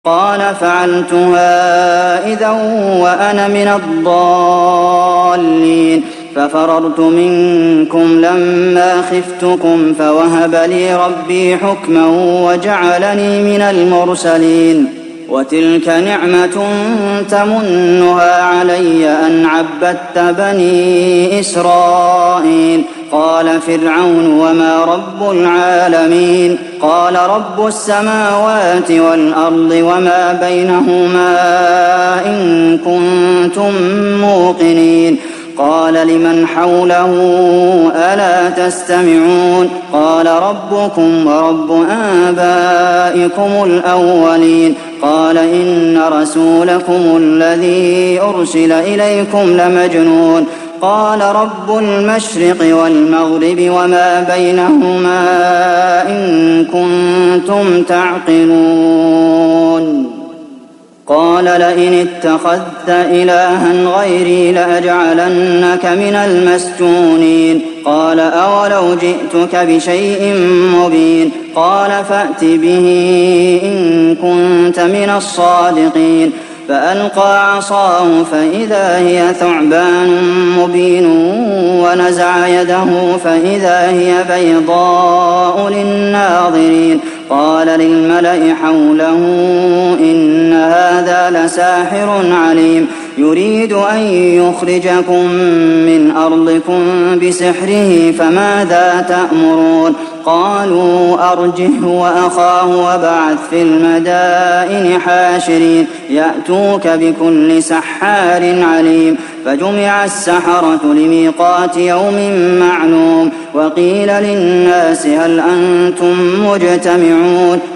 قال فعلتها إذا وأنا من الضالين ففررت منكم لما خفتكم فوهب لي ربي حكما وجعلني من المرسلين وتلك نعمة تمنها علي أن عبدت بني إسرائيل قال فرعون وما رب العالمين قال رب السماوات والأرض وما بينهما إن كنتم موقنين قال لمن حوله ألا تستمعون قال ربكم ورب آبائكم الأولين قال إن رسولكم الذي أرسل إليكم لمجنون قال رب المشرق والمغرب وما بينهما إن كنتم تعقلون قال لئن اتخذت إلها غيري لأجعلنك من المسجونين قال أولو جئتك بشيء مبين قال فأت به إن كنت من الصادقين فألقى عصاه فإذا هي ثعبان مبين ونزع يده فإذا هي بيضاء للناظرين قال للملأ حوله إن هذا لساحر عليم يريد أن يخرجكم من أرضكم بسحره فماذا تأمرون قالوا أرجه وأخاه وابعث في المدائن حاشرين يأتوك بكل سحار عليم فجمع السحرة لميقات يوم معلوم وقيل للناس هل أنتم مجتمعون